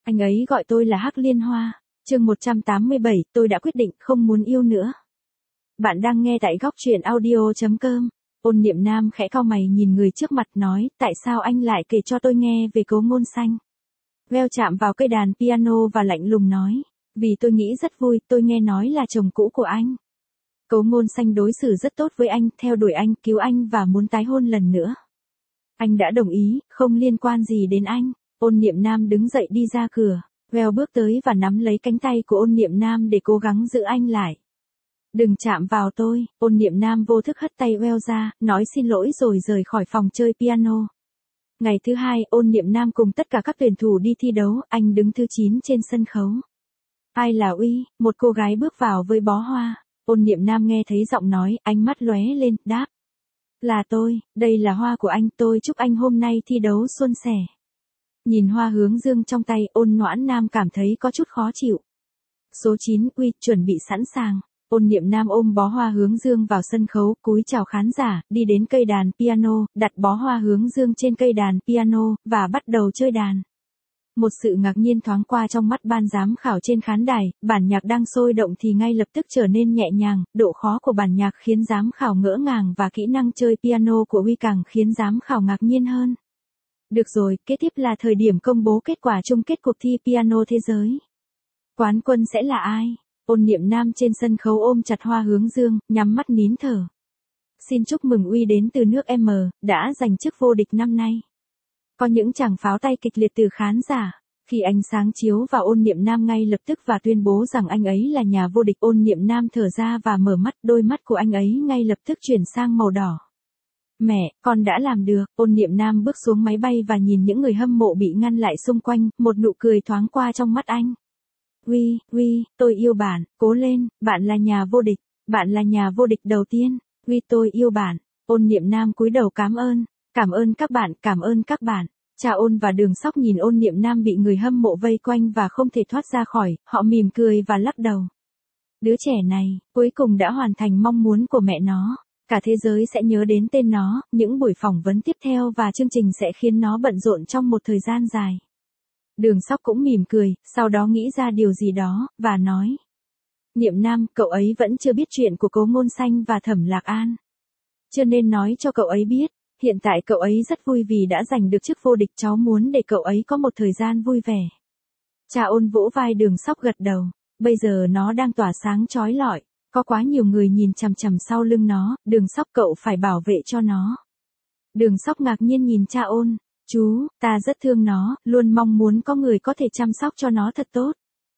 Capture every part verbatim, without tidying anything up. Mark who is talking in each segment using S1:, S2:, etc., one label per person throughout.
S1: Anh ấy gọi tôi là Hắc Liên Hoa. Chương một trăm tám mươi bảy, tôi đã quyết định không muốn yêu nữa. Bạn đang nghe tại góc truyện audio chấm com. Ôn Niệm Nam khẽ cau mày nhìn người trước mặt nói, tại sao anh lại kể cho tôi nghe về Cố Ngôn Xanh? Veo chạm vào cây đàn piano và lạnh lùng nói, vì tôi nghĩ rất vui, tôi nghe nói là chồng cũ của anh. Cố Ngôn Xanh đối xử rất tốt với anh, theo đuổi anh, cứu anh và muốn tái hôn lần nữa. Anh đã đồng ý, không liên quan gì đến anh. Ôn Niệm Nam đứng dậy đi ra cửa. Veo bước tới và nắm lấy cánh tay của Ôn Niệm Nam để cố gắng giữ anh lại. Đừng chạm vào tôi. Ôn Niệm Nam vô thức hất tay Veo ra, nói xin lỗi rồi rời khỏi phòng chơi piano. Ngày thứ hai, Ôn Niệm Nam cùng tất cả các tuyển thủ đi thi đấu, anh đứng thứ chín trên sân khấu. Ai là Uy? Một cô gái bước vào với bó hoa. Ôn Niệm Nam nghe thấy giọng nói, ánh mắt lóe lên, đáp. Là tôi, đây là hoa của anh, tôi chúc anh hôm nay thi đấu suôn sẻ. Nhìn hoa hướng dương trong tay, Ôn Noãn Nam cảm thấy có chút khó chịu. Số chín, Uy, chuẩn bị sẵn sàng. Ôn Niệm Nam ôm bó hoa hướng dương vào sân khấu, cúi chào khán giả, đi đến cây đàn piano, đặt bó hoa hướng dương trên cây đàn piano, và bắt đầu chơi đàn. Một sự ngạc nhiên thoáng qua trong mắt ban giám khảo trên khán đài, bản nhạc đang sôi động thì ngay lập tức trở nên nhẹ nhàng, độ khó của bản nhạc khiến giám khảo ngỡ ngàng và kỹ năng chơi piano của Uy càng khiến giám khảo ngạc nhiên hơn. Được rồi, kế tiếp là thời điểm công bố kết quả chung kết cuộc thi piano thế giới. Quán quân sẽ là ai? Ôn Niệm Nam trên sân khấu ôm chặt hoa hướng dương, nhắm mắt nín thở. Xin chúc mừng Uy đến từ nước M, đã giành chức vô địch năm nay. Có những tràng pháo tay kịch liệt từ khán giả. Khi ánh sáng chiếu vào Ôn Niệm Nam ngay lập tức và tuyên bố rằng anh ấy là nhà vô địch, Ôn Niệm Nam thở ra và mở mắt, đôi mắt của anh ấy ngay lập tức chuyển sang màu đỏ. Mẹ, con đã làm được. Ôn Niệm Nam bước xuống máy bay và nhìn những người hâm mộ bị ngăn lại xung quanh, một nụ cười thoáng qua trong mắt anh. Uy, Uy, tôi yêu bạn, cố lên, bạn là nhà vô địch, bạn là nhà vô địch đầu tiên. Uy, tôi yêu bạn. Ôn Niệm Nam cúi đầu cảm ơn, cảm ơn các bạn, cảm ơn các bạn. Cha Ôn và Đường Sóc nhìn Ôn Niệm Nam bị người hâm mộ vây quanh và không thể thoát ra khỏi, họ mỉm cười và lắc đầu. Đứa trẻ này, cuối cùng đã hoàn thành mong muốn của mẹ nó. Cả thế giới sẽ nhớ đến tên nó, những buổi phỏng vấn tiếp theo và chương trình sẽ khiến nó bận rộn trong một thời gian dài. Đường Sóc cũng mỉm cười, sau đó nghĩ ra điều gì đó, và nói. Niệm Nam, cậu ấy vẫn chưa biết chuyện của Cố Ngôn Xanh và Thẩm Lạc An. Chưa nên nói cho cậu ấy biết, hiện tại cậu ấy rất vui vì đã giành được chức vô địch, cháu muốn để cậu ấy có một thời gian vui vẻ. Cha Ôn vỗ vai Đường Sóc gật đầu, bây giờ nó đang tỏa sáng chói lọi. Có quá nhiều người nhìn chằm chằm sau lưng nó, Đường Sóc cậu phải bảo vệ cho nó. Đường Sóc ngạc nhiên nhìn cha Ôn, chú, ta rất thương nó, luôn mong muốn có người có thể chăm sóc cho nó thật tốt.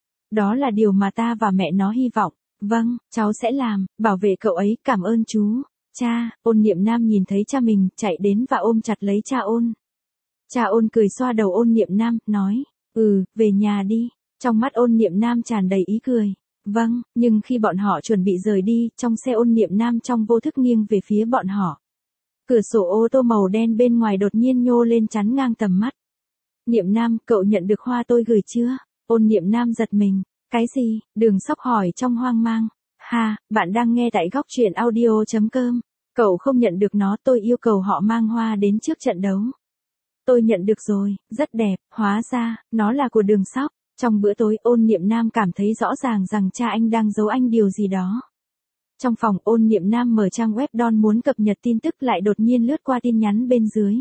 S1: Đó là điều mà ta và mẹ nó hy vọng. Vâng, cháu sẽ làm, bảo vệ cậu ấy, cảm ơn chú. Cha, Ôn Niệm Nam nhìn thấy cha mình, chạy đến và ôm chặt lấy cha Ôn. Cha Ôn cười xoa đầu Ôn Niệm Nam, nói, ừ, về nhà đi. Trong mắt Ôn Niệm Nam tràn đầy ý cười. Vâng, nhưng khi bọn họ chuẩn bị rời đi, trong xe Ôn Niệm Nam trong vô thức nghiêng về phía bọn họ. Cửa sổ ô tô màu đen bên ngoài đột nhiên nhô lên chắn ngang tầm mắt. Niệm Nam, cậu nhận được hoa tôi gửi chưa? Ôn Niệm Nam giật mình. Cái gì? Đường Sóc hỏi trong hoang mang. Ha, bạn đang nghe tại góc truyện audio chấm com. Cậu không nhận được nó, tôi yêu cầu họ mang hoa đến trước trận đấu. Tôi nhận được rồi, rất đẹp, hóa ra, nó là của Đường Sóc. Trong bữa tối, Ôn Niệm Nam cảm thấy rõ ràng rằng cha anh đang giấu anh điều gì đó. Trong phòng, Ôn Niệm Nam mở trang web Don muốn cập nhật tin tức lại đột nhiên lướt qua tin nhắn bên dưới.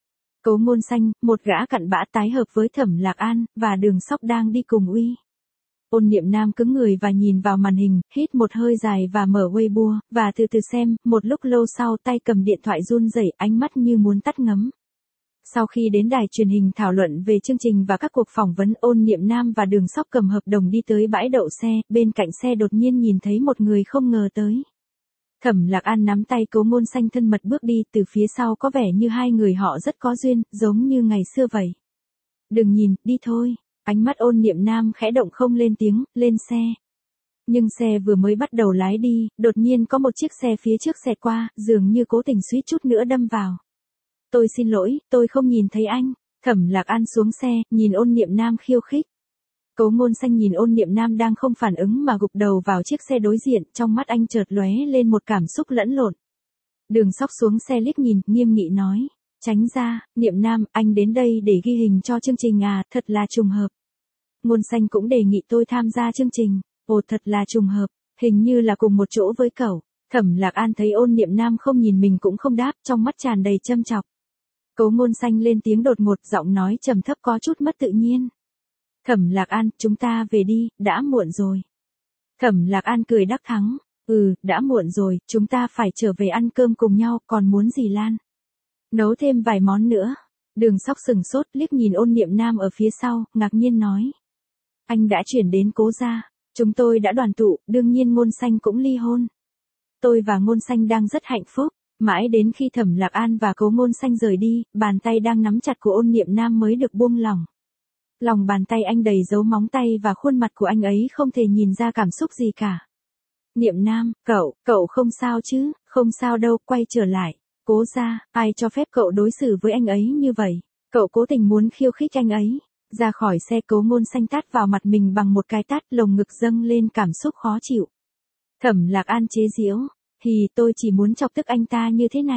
S1: Cố Ngôn Xanh, một gã cặn bã tái hợp với Thẩm Lạc An, và Đường Sóc đang đi cùng Uy. Ôn Niệm Nam cứng người và nhìn vào màn hình, hít một hơi dài và mở Weibo, và từ từ xem, một lúc lâu sau tay cầm điện thoại run rẩy, ánh mắt như muốn tắt ngấm. Sau khi đến đài truyền hình thảo luận về chương trình và các cuộc phỏng vấn, Ôn Niệm Nam và Đường Sóc cầm hợp đồng đi tới bãi đậu xe, bên cạnh xe đột nhiên nhìn thấy một người không ngờ tới. Thẩm Lạc An nắm tay Cố Ngôn Xanh thân mật bước đi, từ phía sau có vẻ như hai người họ rất có duyên, giống như ngày xưa vậy. Đừng nhìn, đi thôi. Ánh mắt Ôn Niệm Nam khẽ động không lên tiếng, lên xe. Nhưng xe vừa mới bắt đầu lái đi, đột nhiên có một chiếc xe phía trước xẹt qua, dường như cố tình suýt chút nữa đâm vào. Tôi xin lỗi, tôi không nhìn thấy anh. Thẩm Lạc An xuống xe, nhìn Ôn Niệm Nam khiêu khích. Cố Ngôn Xanh nhìn Ôn Niệm Nam đang không phản ứng mà gục đầu vào chiếc xe đối diện, trong mắt anh chợt lóe lên một cảm xúc lẫn lộn. Đường Sóc xuống xe liếc nhìn, nghiêm nghị nói. Tránh ra, Niệm Nam, anh đến đây để ghi hình cho chương trình à, thật là trùng hợp. Ngôn Xanh cũng đề nghị tôi tham gia chương trình. Ồ, thật là trùng hợp, hình như là cùng một chỗ với cậu. Thẩm Lạc An thấy Ôn Niệm Nam không nhìn mình cũng không đáp, trong mắt tràn đầy châm chọc. Cố Ngôn Xanh lên tiếng đột ngột, giọng nói trầm thấp có chút mất tự nhiên. Thẩm Lạc An, chúng ta về đi, đã muộn rồi. Thẩm Lạc An cười đắc thắng. Ừ, đã muộn rồi, chúng ta phải trở về ăn cơm cùng nhau, còn muốn gì Lan? Nấu thêm vài món nữa. Đường Sóc sừng sốt, liếc nhìn Ôn Niệm Nam ở phía sau, ngạc nhiên nói. Anh đã chuyển đến Cố gia, chúng tôi đã đoàn tụ, đương nhiên Ngôn Xanh cũng ly hôn. Tôi và Ngôn Xanh đang rất hạnh phúc, mãi đến khi Thẩm Lạc An và Cố Ngôn Xanh rời đi, bàn tay đang nắm chặt của Ôn Niệm Nam mới được buông lỏng. Lòng bàn tay anh đầy dấu móng tay và khuôn mặt của anh ấy không thể nhìn ra cảm xúc gì cả. Niệm Nam, cậu, cậu không sao chứ, không sao đâu, quay trở lại. Cố gia, ai cho phép cậu đối xử với anh ấy như vậy? Cậu cố tình muốn khiêu khích anh ấy. Ra khỏi xe, Cố Ngôn Xanh tát vào mặt mình bằng một cái tát, lồng ngực dâng lên cảm xúc khó chịu. Thẩm Lạc An chế giễu, thì tôi chỉ muốn chọc tức anh ta như thế này.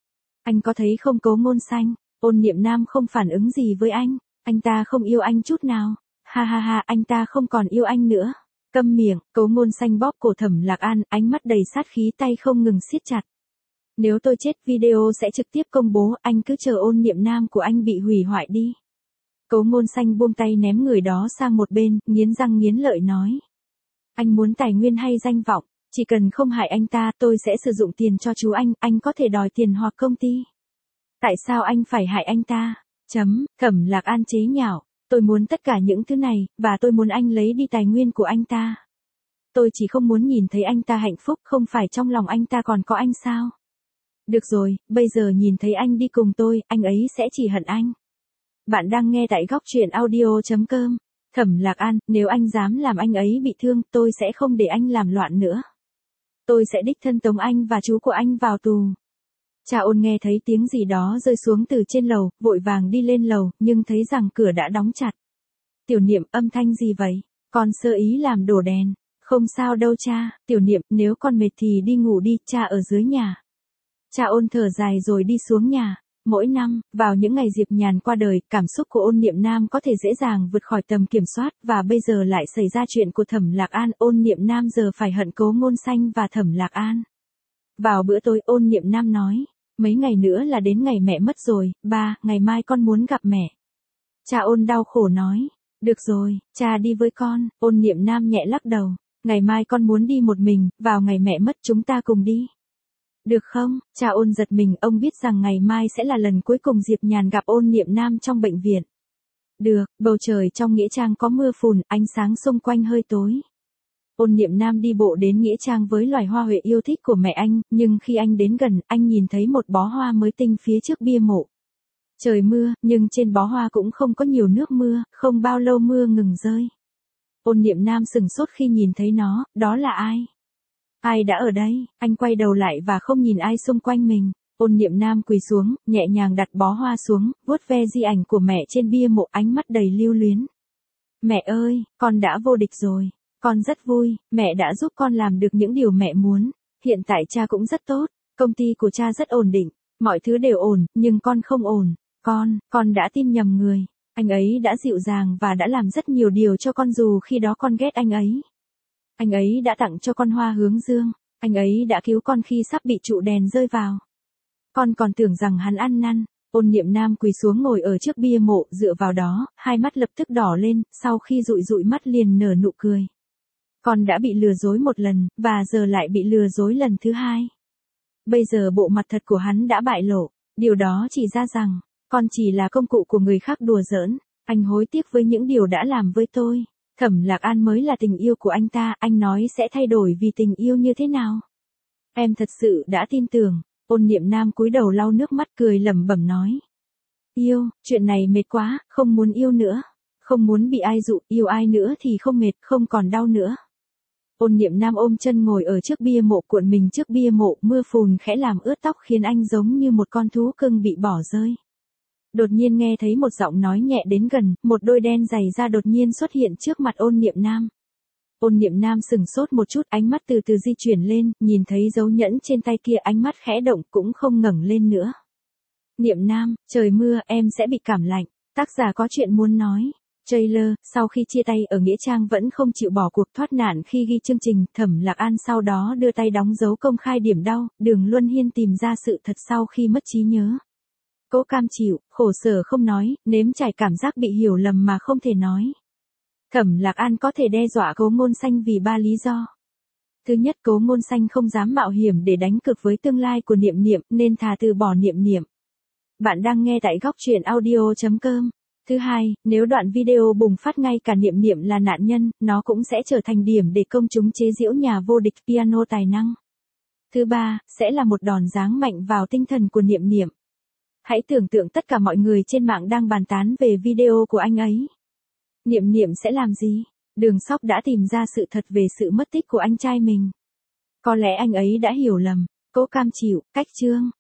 S1: Anh có thấy không Cố Ngôn Xanh, Ôn Niệm Nam không phản ứng gì với anh, anh ta không yêu anh chút nào. Ha ha ha, anh ta không còn yêu anh nữa. Câm miệng, Cố Ngôn Xanh bóp cổ Thẩm Lạc An, ánh mắt đầy sát khí, tay không ngừng siết chặt. Nếu tôi chết, video sẽ trực tiếp công bố, anh cứ chờ Ôn Niệm Nam của anh bị hủy hoại đi. Cố Ngôn Xanh buông tay ném người đó sang một bên, nghiến răng nghiến lợi nói. Anh muốn tài nguyên hay danh vọng, chỉ cần không hại anh ta, tôi sẽ sử dụng tiền cho chú anh, anh có thể đòi tiền hoặc công ty. Tại sao anh phải hại anh ta? Chấm, Thẩm Lạc An chế nhạo, tôi muốn tất cả những thứ này, và tôi muốn anh lấy đi tài nguyên của anh ta. Tôi chỉ không muốn nhìn thấy anh ta hạnh phúc, không phải trong lòng anh ta còn có anh sao? Được rồi, bây giờ nhìn thấy anh đi cùng tôi, anh ấy sẽ chỉ hận anh. Bạn đang nghe tại góc truyện audio chấm com. Thẩm Lạc An, nếu anh dám làm anh ấy bị thương, tôi sẽ không để anh làm loạn nữa. Tôi sẽ đích thân tống anh và chú của anh vào tù. Cha Ôn nghe thấy tiếng gì đó rơi xuống từ trên lầu, vội vàng đi lên lầu, nhưng thấy rằng cửa đã đóng chặt. Tiểu Niệm, âm thanh gì vậy? Con sơ ý làm đổ đèn. Không sao đâu cha, Tiểu Niệm, nếu con mệt thì đi ngủ đi, cha ở dưới nhà. Cha Ôn thở dài rồi đi xuống nhà. Mỗi năm, vào những ngày Diệp Nhàn qua đời, cảm xúc của Ôn Niệm Nam có thể dễ dàng vượt khỏi tầm kiểm soát, và bây giờ lại xảy ra chuyện của Thẩm Lạc An, Ôn Niệm Nam giờ phải hận Cố Ngôn Xanh và Thẩm Lạc An. Vào bữa tối, Ôn Niệm Nam nói, mấy ngày nữa là đến ngày mẹ mất rồi, ba, ngày mai con muốn gặp mẹ. Cha Ôn đau khổ nói, được rồi, cha đi với con. Ôn Niệm Nam nhẹ lắc đầu, ngày mai con muốn đi một mình, vào ngày mẹ mất chúng ta cùng đi. Được không? Cha Ôn giật mình, ông biết rằng ngày mai sẽ là lần cuối cùng Diệp Nhàn gặp Ôn Niệm Nam trong bệnh viện. Được, bầu trời trong nghĩa trang có mưa phùn, ánh sáng xung quanh hơi tối. Ôn Niệm Nam đi bộ đến nghĩa trang với loài hoa huệ yêu thích của mẹ anh, nhưng khi anh đến gần, anh nhìn thấy một bó hoa mới tinh phía trước bia mộ. Trời mưa, nhưng trên bó hoa cũng không có nhiều nước mưa, không bao lâu mưa ngừng rơi. Ôn Niệm Nam sừng sốt khi nhìn thấy nó, đó là ai? Ai đã ở đây? Anh quay đầu lại và không nhìn ai xung quanh mình. Ôn Niệm Nam quỳ xuống, nhẹ nhàng đặt bó hoa xuống, vuốt ve di ảnh của mẹ trên bia mộ, ánh mắt đầy lưu luyến. Mẹ ơi, con đã vô địch rồi. Con rất vui, mẹ đã giúp con làm được những điều mẹ muốn. Hiện tại cha cũng rất tốt, công ty của cha rất ổn định, mọi thứ đều ổn, nhưng con không ổn. Con, con đã tin nhầm người. Anh ấy đã dịu dàng và đã làm rất nhiều điều cho con dù khi đó con ghét anh ấy. Anh ấy đã tặng cho con hoa hướng dương, anh ấy đã cứu con khi sắp bị trụ đèn rơi vào. Con còn tưởng rằng hắn ăn năn. Ôn Niệm Nam quỳ xuống ngồi ở trước bia mộ, dựa vào đó, hai mắt lập tức đỏ lên, sau khi dụi dụi mắt liền nở nụ cười. Con đã bị lừa dối một lần, và giờ lại bị lừa dối lần thứ hai. Bây giờ bộ mặt thật của hắn đã bại lộ, điều đó chỉ ra rằng, con chỉ là công cụ của người khác đùa giỡn. Anh hối tiếc với những điều đã làm với tôi. Thẩm Lạc An mới là tình yêu của anh ta, anh nói sẽ thay đổi vì tình yêu như thế nào? Em thật sự đã tin tưởng. Ôn Niệm Nam cúi đầu lau nước mắt, cười lẩm bẩm nói. Yêu, chuyện này mệt quá, không muốn yêu nữa. Không muốn bị ai dụ, yêu ai nữa thì không mệt, không còn đau nữa. Ôn Niệm Nam ôm chân ngồi ở trước bia mộ, cuộn mình trước bia mộ, mưa phùn khẽ làm ướt tóc khiến anh giống như một con thú cưng bị bỏ rơi. Đột nhiên nghe thấy một giọng nói nhẹ đến gần, một đôi đen dày da đột nhiên xuất hiện trước mặt Ôn Niệm Nam. Ôn Niệm Nam sừng sốt một chút, ánh mắt từ từ di chuyển lên, nhìn thấy dấu nhẫn trên tay kia, ánh mắt khẽ động, cũng không ngẩng lên nữa. Niệm Nam, trời mưa, em sẽ bị cảm lạnh. Tác giả có chuyện muốn nói. Trailer, sau khi chia tay ở Nghĩa Trang vẫn không chịu bỏ cuộc thoát nạn khi ghi chương trình, Thẩm Lạc An sau đó đưa tay đóng dấu công khai điểm đau, Đường Luân Hiên tìm ra sự thật sau khi mất trí nhớ. Cố cam chịu, khổ sở không nói, nếm trải cảm giác bị hiểu lầm mà không thể nói. Thẩm Lạc An có thể đe dọa Cố Ngôn Xanh vì ba lý do. Thứ nhất, Cố Ngôn Xanh không dám mạo hiểm để đánh cược với tương lai của Niệm Niệm nên thà từ bỏ Niệm Niệm. Bạn đang nghe tại góc truyện audio chấm com. Thứ hai, nếu đoạn video bùng phát ngay cả Niệm Niệm là nạn nhân, nó cũng sẽ trở thành điểm để công chúng chế giễu nhà vô địch piano tài năng. Thứ ba, sẽ là một đòn giáng mạnh vào tinh thần của Niệm Niệm. Hãy tưởng tượng tất cả mọi người trên mạng đang bàn tán về video của anh ấy. Niệm Niệm sẽ làm gì? Đường Sóc đã tìm ra sự thật về sự mất tích của anh trai mình. Có lẽ anh ấy đã hiểu lầm. Cố cam chịu, cách chương.